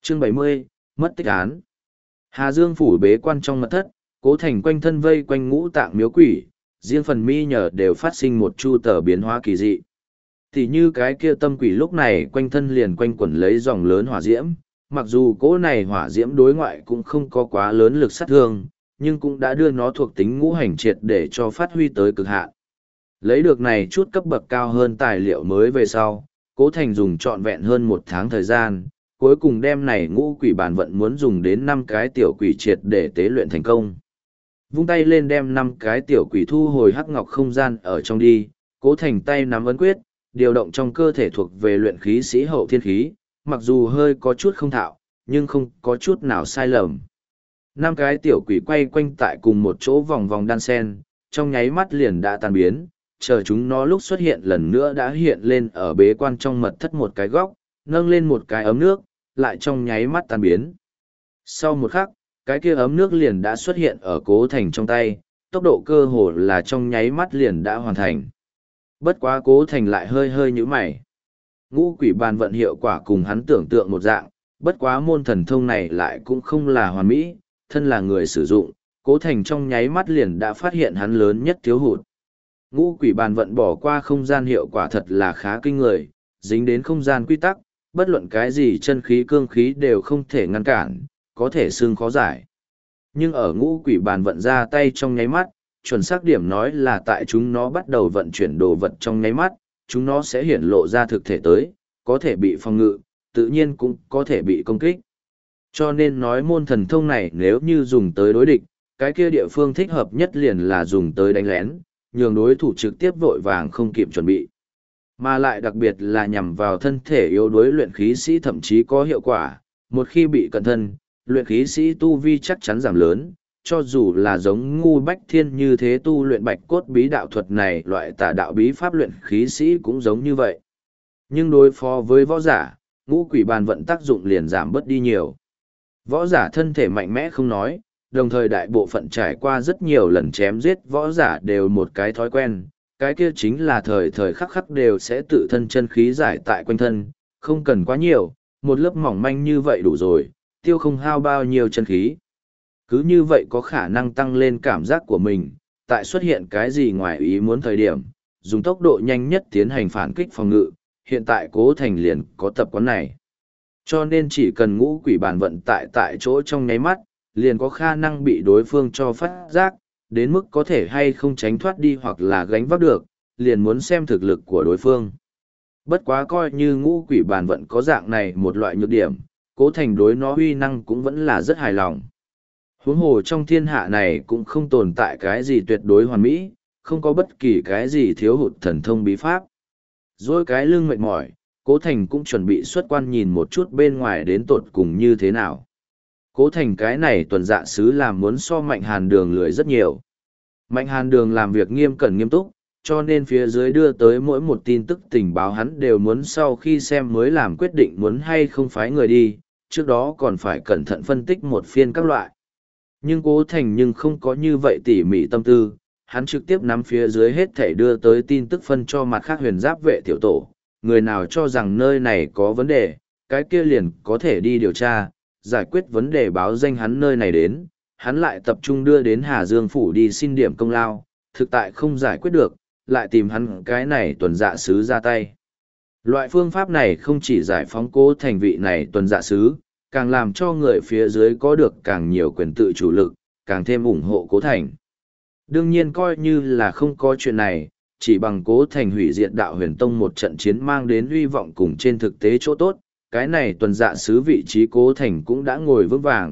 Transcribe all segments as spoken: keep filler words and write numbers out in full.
Chương bảy mươi, mất tích án. Hà Dương phủ bế quan trong mật thất, Cố Thành quanh thân vây quanh ngũ tạng miếu quỷ, riêng phần mi nhờ đều phát sinh một chu tờ biến hóa kỳ dị. Thì như cái kia tâm quỷ lúc này quanh thân liền quanh quẩn lấy dòng lớn hỏa diễm, mặc dù cỗ này hỏa diễm đối ngoại cũng không có quá lớn lực sát thương, nhưng cũng đã đưa nó thuộc tính ngũ hành triệt để cho phát huy tới cực hạn. Lấy được này chút cấp bậc cao hơn tài liệu mới về sau, Cố Thành dùng trọn vẹn hơn một tháng thời gian, cuối cùng đem này ngũ quỷ bản vận muốn dùng đến năm cái tiểu quỷ triệt để tế luyện thành công. Vung tay lên đem năm cái tiểu quỷ thu hồi hắc ngọc không gian ở trong đi, Cố Thành tay nắm ấn quyết, điều động trong cơ thể thuộc về luyện khí sĩ hậu thiên khí, mặc dù hơi có chút không thạo, nhưng không có chút nào sai lầm. Năm cái tiểu quỷ quay quanh tại cùng một chỗ vòng vòng đan sen, trong nháy mắt liền đã tan biến, chờ chúng nó lúc xuất hiện lần nữa đã hiện lên ở bế quan trong mật thất một cái góc, nâng lên một cái ấm nước, lại trong nháy mắt tan biến. Sau một khắc, cái kia ấm nước liền đã xuất hiện ở Cố Thành trong tay, tốc độ cơ hồ là trong nháy mắt liền đã hoàn thành. Bất quá Cố Thành lại hơi hơi nhíu mày. Ngũ quỷ bàn vận hiệu quả cùng hắn tưởng tượng một dạng, bất quá môn thần thông này lại cũng không là hoàn mỹ, thân là người sử dụng, Cố Thành trong nháy mắt liền đã phát hiện hắn lớn nhất thiếu hụt. Ngũ quỷ bàn vận bỏ qua không gian hiệu quả thật là khá kinh người, dính đến không gian quy tắc, bất luận cái gì chân khí cương khí đều không thể ngăn cản, có thể xương khó giải. Nhưng ở ngũ quỷ bàn vận ra tay trong nháy mắt, chuẩn xác điểm nói là tại chúng nó bắt đầu vận chuyển đồ vật trong nháy mắt, chúng nó sẽ hiển lộ ra thực thể tới, có thể bị phòng ngự, tự nhiên cũng có thể bị công kích. Cho nên nói môn thần thông này nếu như dùng tới đối địch, cái kia địa phương thích hợp nhất liền là dùng tới đánh lén, nhường đối thủ trực tiếp vội vàng không kịp chuẩn bị. Mà lại đặc biệt là nhằm vào thân thể yếu đuối luyện khí sĩ thậm chí có hiệu quả, một khi bị cận thân, luyện khí sĩ tu vi chắc chắn giảm lớn, cho dù là giống ngu bách thiên như thế tu luyện bạch cốt bí đạo thuật này loại tà đạo bí pháp luyện khí sĩ cũng giống như vậy. Nhưng đối phó với võ giả, ngũ quỷ bàn vận tác dụng liền giảm bớt đi nhiều. Võ giả thân thể mạnh mẽ không nói, đồng thời đại bộ phận trải qua rất nhiều lần chém giết võ giả đều một cái thói quen, cái kia chính là thời thời khắc khắc đều sẽ tự thân chân khí giải tại quanh thân, không cần quá nhiều, một lớp mỏng manh như vậy đủ rồi, tiêu không hao bao nhiêu chân khí. Cứ như vậy có khả năng tăng lên cảm giác của mình, tại xuất hiện cái gì ngoài ý muốn thời điểm, dùng tốc độ nhanh nhất tiến hành phản kích phòng ngự, hiện tại Cố Thành liền có tập quán này. Cho nên chỉ cần ngũ quỷ bản vận tại tại chỗ trong nháy mắt, liền có khả năng bị đối phương cho phát giác, đến mức có thể hay không tránh thoát đi hoặc là gánh vác được, liền muốn xem thực lực của đối phương. Bất quá coi như ngũ quỷ bản vận có dạng này một loại nhược điểm, Cố Thành đối nó uy năng cũng vẫn là rất hài lòng. Huống hồ trong thiên hạ này cũng không tồn tại cái gì tuyệt đối hoàn mỹ, không có bất kỳ cái gì thiếu hụt thần thông bí pháp. Rồi cái lưng mệt mỏi, Cố Thành cũng chuẩn bị xuất quan nhìn một chút bên ngoài đến tột cùng như thế nào. Cố Thành cái này tuần dạ sứ làm muốn so Mạnh Hàn Đường lười rất nhiều. Mạnh Hàn Đường làm việc nghiêm cẩn nghiêm túc, cho nên phía dưới đưa tới mỗi một tin tức tình báo hắn đều muốn sau khi xem mới làm quyết định muốn hay không phái người đi, trước đó còn phải cẩn thận phân tích một phiên các loại. Nhưng Cố Thành nhưng không có như vậy tỉ mỉ tâm tư, hắn trực tiếp nắm phía dưới hết thảy đưa tới tin tức phân cho mặt khác huyền giáp vệ tiểu tổ, người nào cho rằng nơi này có vấn đề, cái kia liền có thể đi điều tra, giải quyết vấn đề báo danh hắn nơi này đến, hắn lại tập trung đưa đến Hà Dương Phủ đi xin điểm công lao, thực tại không giải quyết được, lại tìm hắn cái này tuần dạ sứ ra tay. Loại phương pháp này không chỉ giải phóng Cố Thành vị này tuần dạ sứ, càng làm cho người phía dưới có được càng nhiều quyền tự chủ lực, càng thêm ủng hộ Cố Thành. Đương nhiên coi như là không có chuyện này, chỉ bằng Cố Thành hủy diệt đạo huyền tông một trận chiến mang đến hy vọng cùng trên thực tế chỗ tốt, cái này tuần dạ sứ vị trí Cố Thành cũng đã ngồi vững vàng.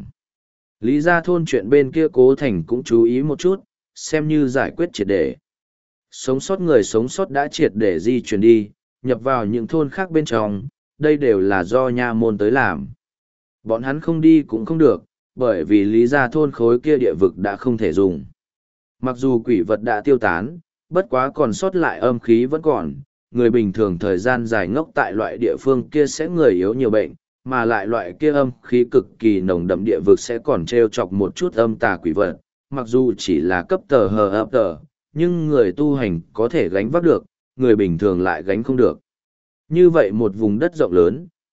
Lý ra thôn chuyện bên kia Cố Thành cũng chú ý một chút, xem như giải quyết triệt để. Sống sót người sống sót đã triệt để di chuyển đi, nhập vào những thôn khác bên trong, đây đều là do nha môn tới làm. Bọn hắn không đi cũng không được, bởi vì lý ra thôn khối kia địa vực đã không thể dùng. Mặc dù quỷ vật đã tiêu tán, bất quá còn sót lại âm khí vẫn còn, người bình thường thời gian dài ngốc tại loại địa phương kia sẽ người yếu nhiều bệnh, mà lại loại kia âm khí cực kỳ nồng đậm địa vực sẽ còn treo chọc một chút âm tà quỷ vật, mặc dù chỉ là cấp tờ hờ ấp tờ, nhưng người tu hành có thể gánh vác được, người bình thường lại gánh không được. Như vậy một vùng đất rộng lớn,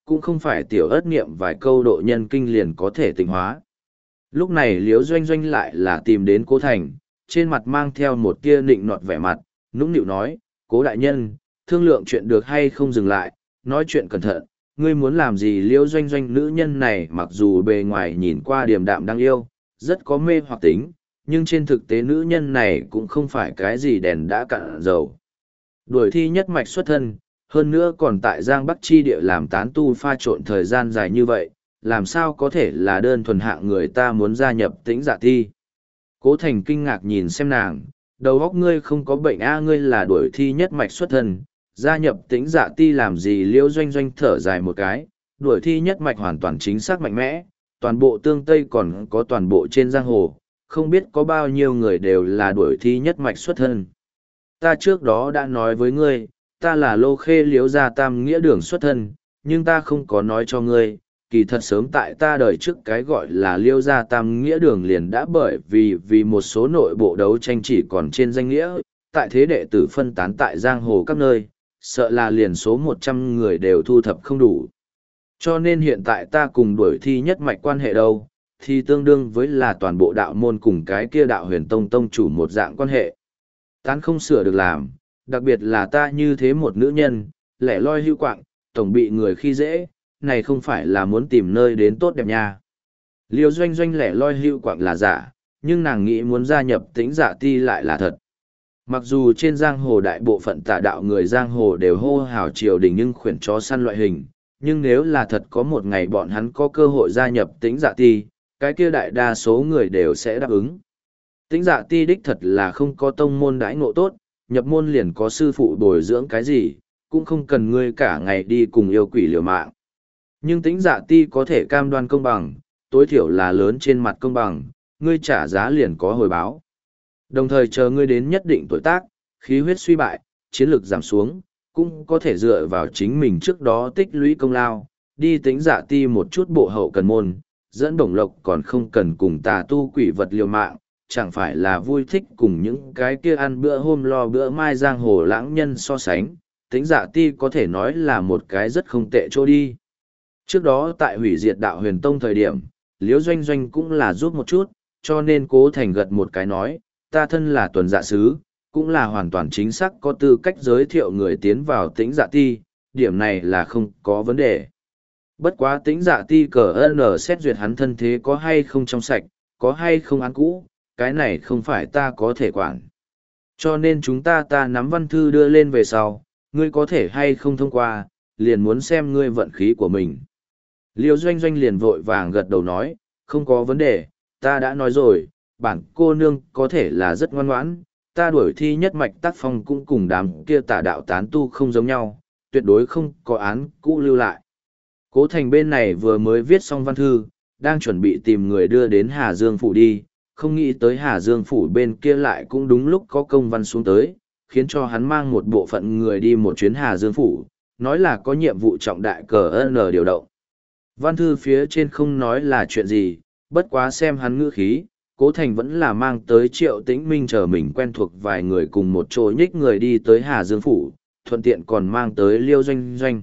cũng không phải tiểu ớt niệm vài câu độ nhân kinh liền có thể tịnh hóa. Lúc này Liễu Doanh Doanh lại là tìm đến Cố Thành, trên mặt mang theo một tia nịnh nọt vẻ mặt, nũng nịu nói, Cố đại nhân, thương lượng chuyện được hay không dừng lại, nói chuyện cẩn thận, ngươi muốn làm gì? Liễu Doanh Doanh nữ nhân này mặc dù bề ngoài nhìn qua điềm đạm đáng yêu, rất có mê hoặc tính, nhưng trên thực tế nữ nhân này cũng không phải cái gì đèn đã cạn dầu. Đuổi thi nhất mạch xuất thân, hơn nữa còn tại Giang Bắc Chi địa làm tán tu pha trộn thời gian dài như vậy, làm sao có thể là đơn thuần hạng người ta muốn gia nhập Tĩnh Dạ Ti. Cố Thành kinh ngạc nhìn xem nàng, đầu óc ngươi không có bệnh a, ngươi là đuổi thi nhất mạch xuất thân, gia nhập Tĩnh Dạ Ti làm gì? Liễu Doanh Doanh thở dài một cái, đuổi thi nhất mạch hoàn toàn chính xác mạnh mẽ, toàn bộ tương Tây còn có toàn bộ trên giang hồ, không biết có bao nhiêu người đều là đuổi thi nhất mạch xuất thân. Ta trước đó đã nói với ngươi, ta là Lô Khê Liễu gia tam nghĩa đường xuất thân, nhưng ta không có nói cho ngươi, kỳ thật sớm tại ta đời trước cái gọi là Liễu gia tam nghĩa đường liền đã bởi vì vì một số nội bộ đấu tranh chỉ còn trên danh nghĩa, tại thế đệ tử phân tán tại giang hồ các nơi, sợ là liền số một trăm người đều thu thập không đủ. Cho nên hiện tại ta cùng đuổi thi nhất mạch quan hệ đâu, thì tương đương với là toàn bộ đạo môn cùng cái kia đạo huyền tông tông chủ một dạng quan hệ. Tán không sửa được làm, đặc biệt là ta như thế một nữ nhân, lẻ loi hưu quạng, tổng bị người khi dễ, này không phải là muốn tìm nơi đến tốt đẹp nha. Liễu Doanh Doanh lẻ loi hưu quạng là giả, nhưng nàng nghĩ muốn gia nhập Tĩnh Dạ Ti lại là thật. Mặc dù trên giang hồ đại bộ phận tà đạo người giang hồ đều hô hào triều đình nhưng khuyển chó săn loại hình, nhưng nếu là thật có một ngày bọn hắn có cơ hội gia nhập Tĩnh Dạ Ti, cái kia đại đa số người đều sẽ đáp ứng. Tĩnh Dạ Ti đích thật là không có tông môn đãi ngộ tốt, nhập môn liền có sư phụ bồi dưỡng cái gì, cũng không cần ngươi cả ngày đi cùng yêu quỷ liều mạng. Nhưng Tĩnh Dạ Ti có thể cam đoan công bằng, tối thiểu là lớn trên mặt công bằng, ngươi trả giá liền có hồi báo. Đồng thời chờ ngươi đến nhất định tuổi tác, khí huyết suy bại, chiến lực giảm xuống, cũng có thể dựa vào chính mình trước đó tích lũy công lao, đi Tĩnh Dạ Ti một chút bộ hậu cần môn, dẫn bổng lộc còn không cần cùng tà tu quỷ vật liều mạng, chẳng phải là vui thích cùng những cái kia ăn bữa hôm lo bữa mai giang hồ lãng nhân so sánh. Tĩnh Dạ Ti có thể nói là một cái rất không tệ chỗ đi. Trước đó tại hủy diệt đạo huyền tông thời điểm, Liễu Doanh Doanh cũng là giúp một chút, cho nên Cố Thành gật một cái nói, ta thân là tuần dạ sứ, cũng là hoàn toàn chính xác có tư cách giới thiệu người tiến vào Tĩnh Dạ Ti, điểm này là không có vấn đề. Bất quá Tĩnh Dạ Ti cờ ơn xét duyệt hắn thân thế có hay không trong sạch, có hay không án cũ, cái này không phải ta có thể quản. Cho nên chúng ta ta nắm văn thư đưa lên về sau, ngươi có thể hay không thông qua, liền muốn xem ngươi vận khí của mình. Liễu Doanh Doanh liền vội vàng gật đầu nói, không có vấn đề, ta đã nói rồi, bản cô nương có thể là rất ngoan ngoãn, ta đuổi thi nhất mạch tác phong cũng cùng đám kia tà đạo tán tu không giống nhau, tuyệt đối không có án cũ lưu lại. Cố Thành bên này vừa mới viết xong văn thư, đang chuẩn bị tìm người đưa đến Hà Dương Phủ đi, không nghĩ tới Hà Dương Phủ bên kia lại cũng đúng lúc có công văn xuống tới, khiến cho hắn mang một bộ phận người đi một chuyến Hà Dương Phủ, nói là có nhiệm vụ trọng đại cờ ơn điều động. Văn thư phía trên không nói là chuyện gì, bất quá xem hắn ngữ khí, Cố Thành vẫn là mang tới Triệu Tĩnh Minh chờ mình quen thuộc vài người cùng một chỗ nhích người đi tới Hà Dương Phủ, thuận tiện còn mang tới Liễu Doanh Doanh.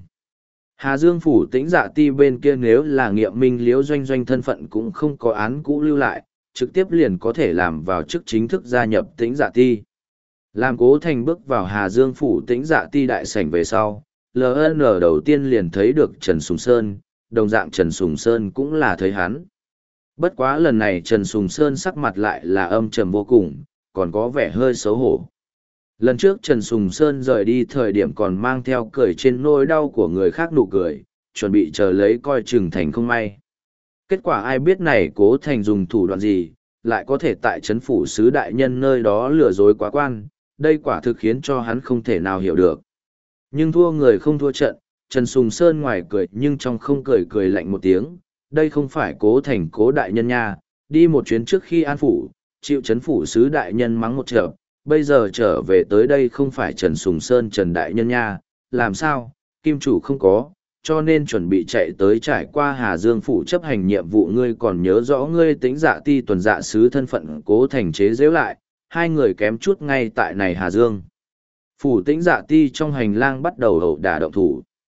Hà Dương Phủ Tĩnh Dạ Ti bên kia nếu là nghiệm minh Liễu Doanh Doanh thân phận cũng không có án cũ lưu lại, trực tiếp liền có thể làm vào chức chính thức gia nhập Tĩnh Dạ Ti. Làm Cố Thành bước vào Hà Dương Phủ Tĩnh Dạ Ti đại sảnh về sau, lờ en đầu tiên liền thấy được Trần Sùng Sơn, đồng dạng Trần Sùng Sơn cũng là thấy hắn. Bất quá lần này Trần Sùng Sơn sắc mặt lại là âm trầm vô cùng, còn có vẻ hơi xấu hổ. Lần trước Trần Sùng Sơn rời đi thời điểm còn mang theo cười trên nỗi đau của người khác nụ cười, chuẩn bị chờ lấy coi chừng thành không may. Kết quả ai biết này Cố Thành dùng thủ đoạn gì, lại có thể tại trấn phủ sứ đại nhân nơi đó lừa dối quá quan, đây quả thực khiến cho hắn không thể nào hiểu được. Nhưng thua người không thua trận, Trần Sùng Sơn ngoài cười nhưng trong không cười cười lạnh một tiếng, đây không phải Cố Thành Cố đại nhân nha, đi một chuyến trước khi an phủ, chịu trấn phủ sứ đại nhân mắng một trận, bây giờ trở về tới đây không phải Trần Sùng Sơn Trần đại nhân nha, làm sao, kim chủ không có, cho nên chuẩn bị chạy tới trải qua Hà Dương phủ chấp hành nhiệm vụ. Ngươi còn nhớ rõ ngươi Tĩnh Dạ Ti tuần dạ sứ thân phận. Cố Thành chế giễu lại, hai người kém chút ngay tại này Hà Dương phủ Tĩnh Dạ Ti trong hành lang bắt đầu ẩu đả động thủ.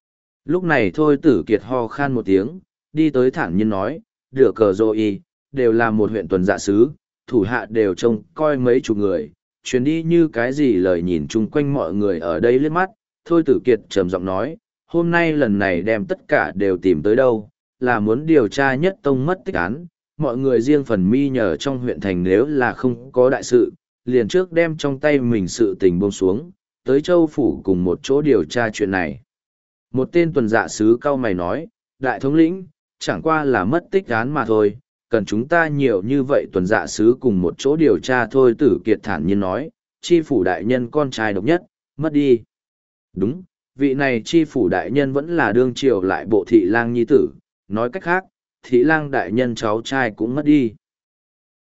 Lúc này thôi tử kiệt ho khan một tiếng, đi tới thản nhiên nói, rửa cờ rô y, đều là một huyện tuần dạ sứ, thủ hạ đều trông coi mấy chục người, chuyến đi như cái gì lời nhìn chung quanh mọi người ở đây liếc mắt, thôi tử kiệt trầm giọng nói, hôm nay lần này đem tất cả đều tìm tới đâu, là muốn điều tra nhất tông mất tích án, mọi người riêng phần mi nhờ trong huyện thành nếu là không có đại sự, liền trước đem trong tay mình sự tình buông xuống, tới châu phủ cùng một chỗ điều tra chuyện này. Một tên tuần dạ sứ cao mày nói, đại thống lĩnh, chẳng qua là mất tích án mà thôi, cần chúng ta nhiều như vậy tuần dạ sứ cùng một chỗ điều tra thôi. Tử Kiệt thản nhiên nói, chi phủ đại nhân con trai độc nhất, mất đi. Đúng, vị này chi phủ đại nhân vẫn là đương triều lại bộ thị lang nhi tử, nói cách khác, thị lang đại nhân cháu trai cũng mất đi.